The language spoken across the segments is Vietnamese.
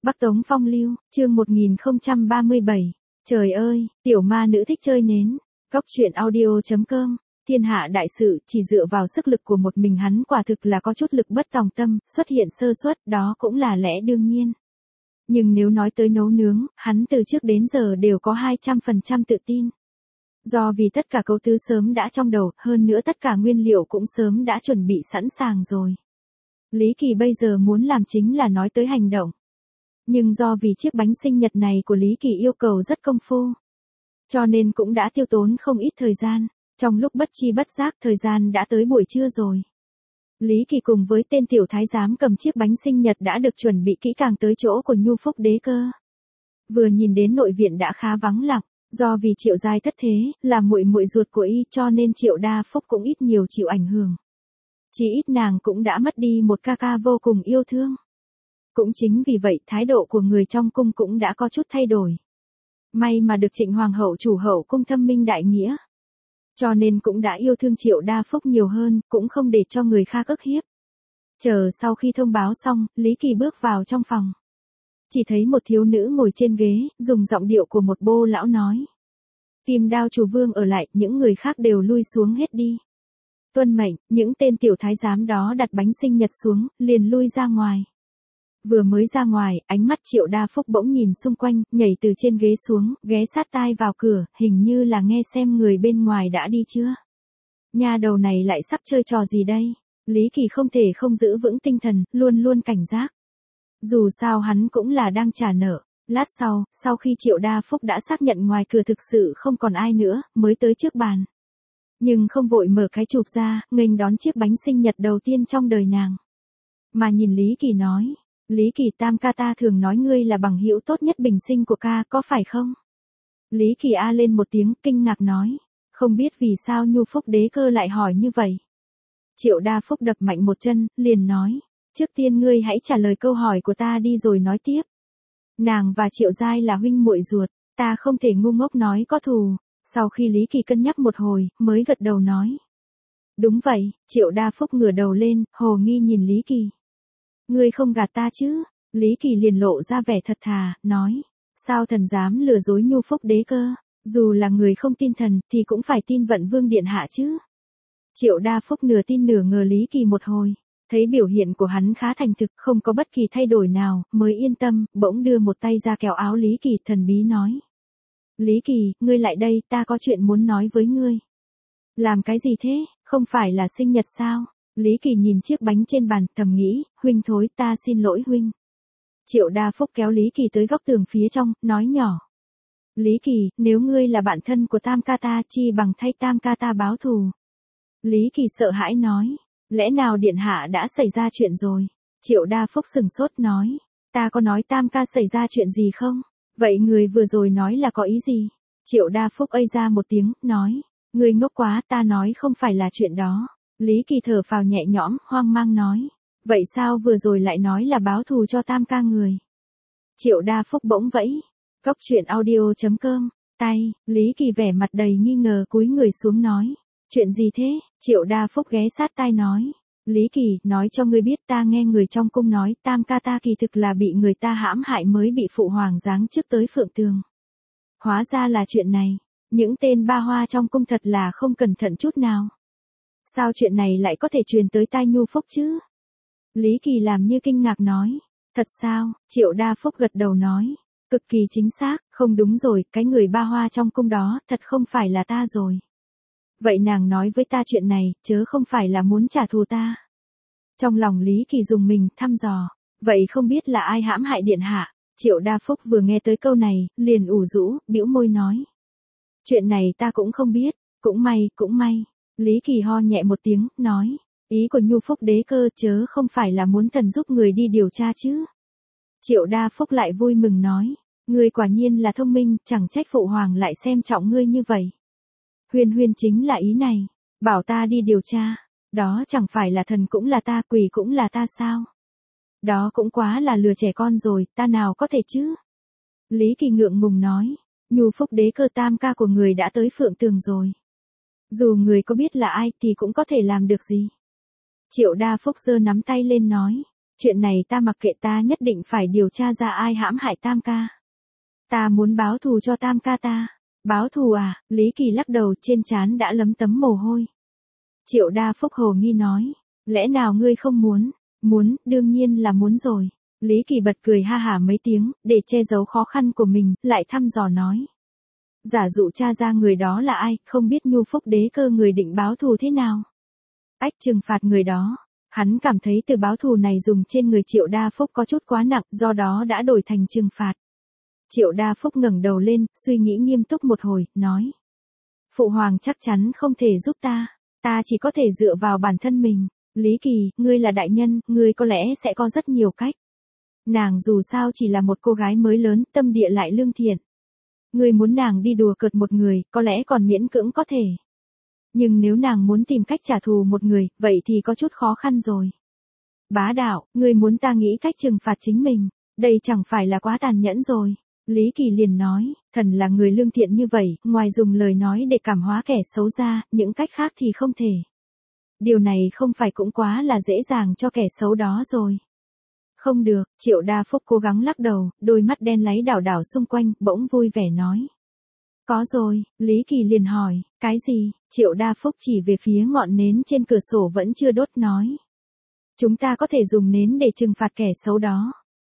Bắc Tống Phong Lưu, chương 1037. Trời ơi, tiểu ma nữ thích chơi nến. Góc truyện audio.com. Thiên hạ đại sự, chỉ dựa vào sức lực của một mình hắn quả thực là có chút lực bất tòng tâm, xuất hiện sơ suất, đó cũng là lẽ đương nhiên. Nhưng nếu nói tới nấu nướng, hắn từ trước đến giờ đều có 200% tự tin. Do vì tất cả cấu tứ sớm đã trong đầu, hơn nữa tất cả nguyên liệu cũng sớm đã chuẩn bị sẵn sàng rồi. Lý Kỳ bây giờ muốn làm chính là nói tới hành động. Nhưng do vì chiếc bánh sinh nhật này của Lý Kỳ yêu cầu rất công phu, cho nên cũng đã tiêu tốn không ít thời gian. Trong lúc bất chi bất giác thời gian đã tới buổi trưa rồi. Lý Kỳ cùng với tên tiểu thái giám cầm chiếc bánh sinh nhật đã được chuẩn bị kỹ càng tới chỗ của Nhu Phúc Đế Cơ. Vừa nhìn đến nội viện đã khá vắng lặng, do vì Triệu Giai thất thế, là muội muội ruột của y cho nên Triệu Đa Phúc cũng ít nhiều chịu ảnh hưởng. Chỉ ít nàng cũng đã mất đi một ca ca vô cùng yêu thương. Cũng chính vì vậy thái độ của người trong cung cũng đã có chút thay đổi. May mà được Trịnh Hoàng hậu chủ hậu cung thâm minh đại nghĩa. Cho nên cũng đã yêu thương Triệu Đa Phúc nhiều hơn, cũng không để cho người khác ức hiếp. Chờ sau khi thông báo xong, Lý Kỳ bước vào trong phòng. Chỉ thấy một thiếu nữ ngồi trên ghế, dùng giọng điệu của một bô lão nói. Kim Đao chủ vương ở lại, những người khác đều lui xuống hết đi. Tuân mệnh, những tên tiểu thái giám đó đặt bánh sinh nhật xuống, liền lui ra ngoài. Vừa mới ra ngoài, ánh mắt Triệu Đa Phúc bỗng nhìn xung quanh, nhảy từ trên ghế xuống, ghé sát tai vào cửa, hình như là nghe xem người bên ngoài đã đi chưa. Nha đầu này lại sắp chơi trò gì đây? Lý Kỳ không thể không giữ vững tinh thần, luôn luôn cảnh giác. Dù sao hắn cũng là đang trả nợ. Lát sau khi Triệu Đa Phúc đã xác nhận ngoài cửa thực sự không còn ai nữa, mới tới trước bàn. Nhưng không vội mở cái chụp ra, nghênh đón chiếc bánh sinh nhật đầu tiên trong đời nàng. Mà nhìn Lý Kỳ nói. Lý Kỳ, tam ca ta thường nói ngươi là bằng hữu tốt nhất bình sinh của ca, có phải không? Lý Kỳ a lên một tiếng, kinh ngạc nói. Không biết vì sao Nhu Phúc Đế Cơ lại hỏi như vậy. Triệu Đa Phúc đập mạnh một chân, liền nói. Trước tiên ngươi hãy trả lời câu hỏi của ta đi rồi nói tiếp. Nàng và Triệu Giai là huynh muội ruột, ta không thể ngu ngốc nói có thù. Sau khi Lý Kỳ cân nhắc một hồi, mới gật đầu nói. Đúng vậy, Triệu Đa Phúc ngửa đầu lên, hồ nghi nhìn Lý Kỳ. Ngươi không gạt ta chứ? Lý Kỳ liền lộ ra vẻ thật thà, nói. Sao thần dám lừa dối Nhu Phúc Đế Cơ? Dù là người không tin thần, thì cũng phải tin Vận Vương điện hạ chứ. Triệu Đa Phúc nửa tin nửa ngờ Lý Kỳ một hồi. Thấy biểu hiện của hắn khá thành thực, không có bất kỳ thay đổi nào, mới yên tâm, bỗng đưa một tay ra kéo áo Lý Kỳ, thần bí nói. Lý Kỳ, ngươi lại đây, ta có chuyện muốn nói với ngươi. Làm cái gì thế, không phải là sinh nhật sao? Lý Kỳ nhìn chiếc bánh trên bàn, thầm nghĩ, huynh thối, ta xin lỗi huynh. Triệu Đa Phúc kéo Lý Kỳ tới góc tường phía trong, nói nhỏ. Lý Kỳ, nếu ngươi là bạn thân của tam ca ta, chi bằng thay tam ca ta báo thù. Lý Kỳ sợ hãi nói, lẽ nào điện hạ đã xảy ra chuyện rồi? Triệu Đa Phúc sừng sốt nói, ta có nói tam ca xảy ra chuyện gì không? Vậy người vừa rồi nói là có ý gì? Triệu Đa Phúc ây ra một tiếng, nói, ngươi ngốc quá, ta nói không phải là chuyện đó. Lý Kỳ thở phào nhẹ nhõm, hoang mang nói. Vậy sao vừa rồi lại nói là báo thù cho tam ca người? Triệu Đa Phúc bỗng vẫy. Góc truyện audio.com. Tay, Lý Kỳ vẻ mặt đầy nghi ngờ cúi người xuống nói. Chuyện gì thế? Triệu Đa Phúc ghé sát tai nói. Lý Kỳ, nói cho ngươi biết ta nghe người trong cung nói tam ca ta kỳ thực là bị người ta hãm hại mới bị phụ hoàng giáng chức tới Phượng Tường. Hóa ra là chuyện này. Những tên ba hoa trong cung thật là không cẩn thận chút nào. Sao chuyện này lại có thể truyền tới tai Nhu Phúc chứ? Lý Kỳ làm như kinh ngạc nói. Thật sao? Triệu Đa Phúc gật đầu nói. Cực kỳ chính xác, không đúng rồi, cái người ba hoa trong cung đó, thật không phải là ta rồi. Vậy nàng nói với ta chuyện này, chớ không phải là muốn trả thù ta. Trong lòng Lý Kỳ dùng mình, thăm dò. Vậy không biết là ai hãm hại điện hạ? Triệu Đa Phúc vừa nghe tới câu này, liền ủ rũ, bĩu môi nói. Chuyện này ta cũng không biết, cũng may. Lý Kỳ ho nhẹ một tiếng, nói. Ý của Nhu Phúc Đế Cơ chớ không phải là muốn thần giúp người đi điều tra chứ. Triệu Đa Phúc lại vui mừng nói. Ngươi quả nhiên là thông minh, chẳng trách phụ hoàng lại xem trọng ngươi như vậy. Huyên chính là ý này. Bảo ta đi điều tra. Đó chẳng phải là thần cũng là ta, quỷ cũng là ta sao? Đó cũng quá là lừa trẻ con rồi, ta nào có thể chứ? Lý Kỳ ngượng ngùng nói. Nhu Phúc Đế Cơ tam ca của người đã tới Phượng Tường rồi. Dù người có biết là ai thì cũng có thể làm được gì. Triệu Đa Phúc giơ nắm tay lên nói. Chuyện này ta mặc kệ, ta nhất định phải điều tra ra ai hãm hại Tam ca. Ta muốn báo thù cho Tam ca ta. Báo thù à? Lý Kỳ lắc đầu, trên trán đã lấm tấm mồ hôi. Triệu Đa Phúc hồ nghi nói. Lẽ nào ngươi không muốn? Muốn, đương nhiên là muốn rồi. Lý Kỳ bật cười ha hả mấy tiếng, để che giấu khó khăn của mình, lại thăm dò nói. Giả dụ tra ra người đó là ai, không biết Nhu Phúc đế cơ người định báo thù thế nào? Ách, trừng phạt người đó. Hắn cảm thấy từ báo thù này dùng trên người Triệu Đa Phúc có chút quá nặng, do đó đã đổi thành trừng phạt. Triệu Đa Phúc ngẩng đầu lên, suy nghĩ nghiêm túc một hồi, nói. Phụ hoàng chắc chắn không thể giúp ta chỉ có thể dựa vào bản thân mình. Lý Kỳ, ngươi là đại nhân, ngươi có lẽ sẽ có rất nhiều cách. Nàng dù sao chỉ là một cô gái mới lớn, tâm địa lại lương thiện. Ngươi muốn nàng đi đùa cợt một người, có lẽ còn miễn cưỡng có thể. Nhưng nếu nàng muốn tìm cách trả thù một người, vậy thì có chút khó khăn rồi. Bá đạo, ngươi muốn ta nghĩ cách trừng phạt chính mình, đây chẳng phải là quá tàn nhẫn rồi. Lý Kỳ liền nói, thần là người lương thiện như vậy, ngoài dùng lời nói để cảm hóa kẻ xấu ra, những cách khác thì không thể. Điều này không phải cũng quá là dễ dàng cho kẻ xấu đó rồi. Không được, Triệu Đa Phúc cố gắng lắc đầu, đôi mắt đen láy đảo đảo xung quanh, bỗng vui vẻ nói. Có rồi, Lý Kỳ liền hỏi, cái gì? Triệu Đa Phúc chỉ về phía ngọn nến trên cửa sổ vẫn chưa đốt nói. Chúng ta có thể dùng nến để trừng phạt kẻ xấu đó.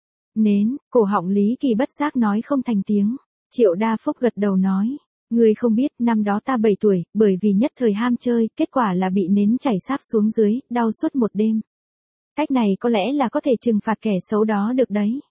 Nến, cổ họng Lý Kỳ bất giác nói không thành tiếng. Triệu Đa Phúc gật đầu nói. Ngươi không biết, năm đó ta 7 tuổi, bởi vì nhất thời ham chơi, kết quả là bị nến chảy sáp xuống dưới, đau suốt một đêm. Cách này có lẽ là có thể trừng phạt kẻ xấu đó được đấy.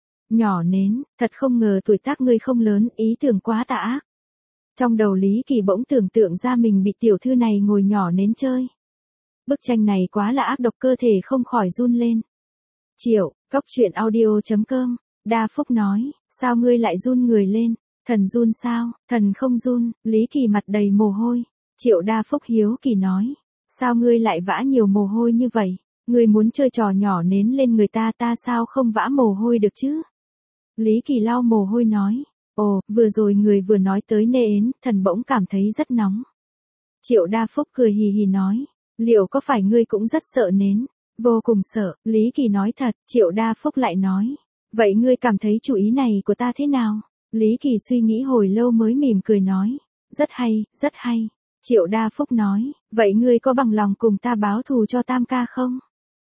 Nhỏ nến, thật không ngờ tuổi tác ngươi không lớn, ý tưởng quá tà ác. Trong đầu Lý Kỳ bỗng tưởng tượng ra mình bị tiểu thư này ngồi nhỏ nến chơi. Bức tranh này quá là ác độc, cơ thể không khỏi run lên. Triệu, Góc.audio.com, Đa Phúc nói, sao ngươi lại run người lên? Thần run sao? Thần không run. Lý Kỳ mặt đầy mồ hôi. Triệu Đa Phúc hiếu kỳ nói, sao ngươi lại vã nhiều mồ hôi như vậy? Ngươi muốn chơi trò nhỏ nến lên người ta, ta sao không vã mồ hôi được chứ? Lý Kỳ lau mồ hôi nói, ồ, vừa rồi người vừa nói tới nến, thần bỗng cảm thấy rất nóng. Triệu Đa Phúc cười hì hì nói, liệu có phải ngươi cũng rất sợ nến? Vô cùng sợ. Lý Kỳ nói thật. Triệu Đa Phúc lại nói, vậy ngươi cảm thấy chủ ý này của ta thế nào? Lý Kỳ suy nghĩ hồi lâu mới mỉm cười nói, rất hay, rất hay. Triệu Đa Phúc nói, vậy ngươi có bằng lòng cùng ta báo thù cho Tam ca không?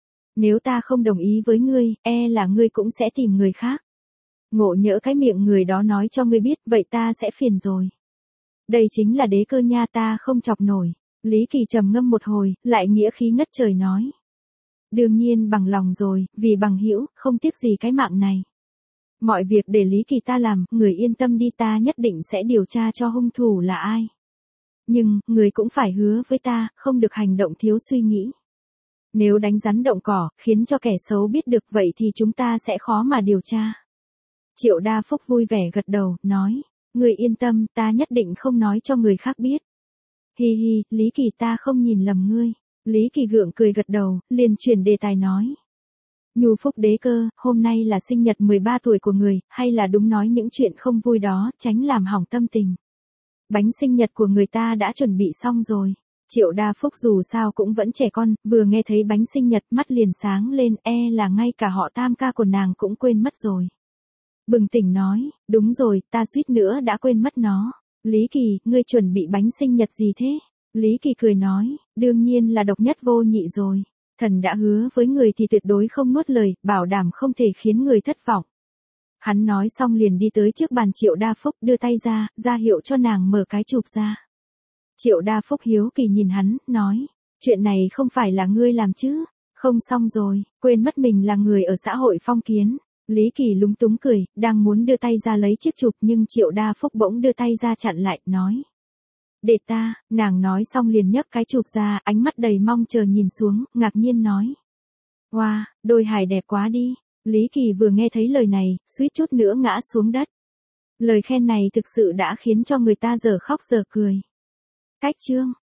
Nếu ta không đồng ý với ngươi, là ngươi cũng sẽ tìm người khác. Ngộ nhỡ cái miệng người đó nói cho ngươi biết, vậy ta sẽ phiền rồi. Đây chính là đế cơ nha, ta không chọc nổi. Lý Kỳ trầm ngâm một hồi, lại nghĩa khí ngất trời nói. Đương nhiên bằng lòng rồi, vì bằng hữu, không tiếc gì cái mạng này. Mọi việc để Lý Kỳ ta làm, người yên tâm đi, ta nhất định sẽ điều tra cho hung thủ là ai. Nhưng, người cũng phải hứa với ta, không được hành động thiếu suy nghĩ. Nếu đánh rắn động cỏ, khiến cho kẻ xấu biết được, vậy thì chúng ta sẽ khó mà điều tra. Triệu Đa Phúc vui vẻ gật đầu, nói, người yên tâm, ta nhất định không nói cho người khác biết. Hi hi, Lý Kỳ ta không nhìn lầm ngươi. Lý Kỳ gượng cười gật đầu, liền chuyển đề tài nói. Nhu Phúc đế cơ, hôm nay là sinh nhật 13 tuổi của người, hay là đúng nói những chuyện không vui đó, tránh làm hỏng tâm tình. Bánh sinh nhật của người ta đã chuẩn bị xong rồi. Triệu Đa Phúc dù sao cũng vẫn trẻ con, vừa nghe thấy bánh sinh nhật mắt liền sáng lên, là ngay cả họ Tam ca của nàng cũng quên mất rồi. Bừng tỉnh nói, đúng rồi, ta suýt nữa đã quên mất nó. Lý Kỳ, ngươi chuẩn bị bánh sinh nhật gì thế? Lý Kỳ cười nói, đương nhiên là độc nhất vô nhị rồi. Thần đã hứa với người thì tuyệt đối không nuốt lời, bảo đảm không thể khiến người thất vọng. Hắn nói xong liền đi tới trước bàn Triệu Đa Phúc, đưa tay ra hiệu cho nàng mở cái chụp ra. Triệu Đa Phúc hiếu kỳ nhìn hắn, nói, chuyện này không phải là ngươi làm chứ? Không, xong rồi, quên mất mình là người ở xã hội phong kiến. Lý Kỳ lúng túng cười, đang muốn đưa tay ra lấy chiếc chụp nhưng Triệu Đa Phúc bỗng đưa tay ra chặn lại, nói. Để ta, nàng nói xong liền nhấc cái chụp ra, ánh mắt đầy mong chờ nhìn xuống, ngạc nhiên nói. Wow, đôi hài đẹp quá đi. Lý Kỳ vừa nghe thấy lời này, suýt chút nữa ngã xuống đất. Lời khen này thực sự đã khiến cho người ta giờ khóc giờ cười. Cách chương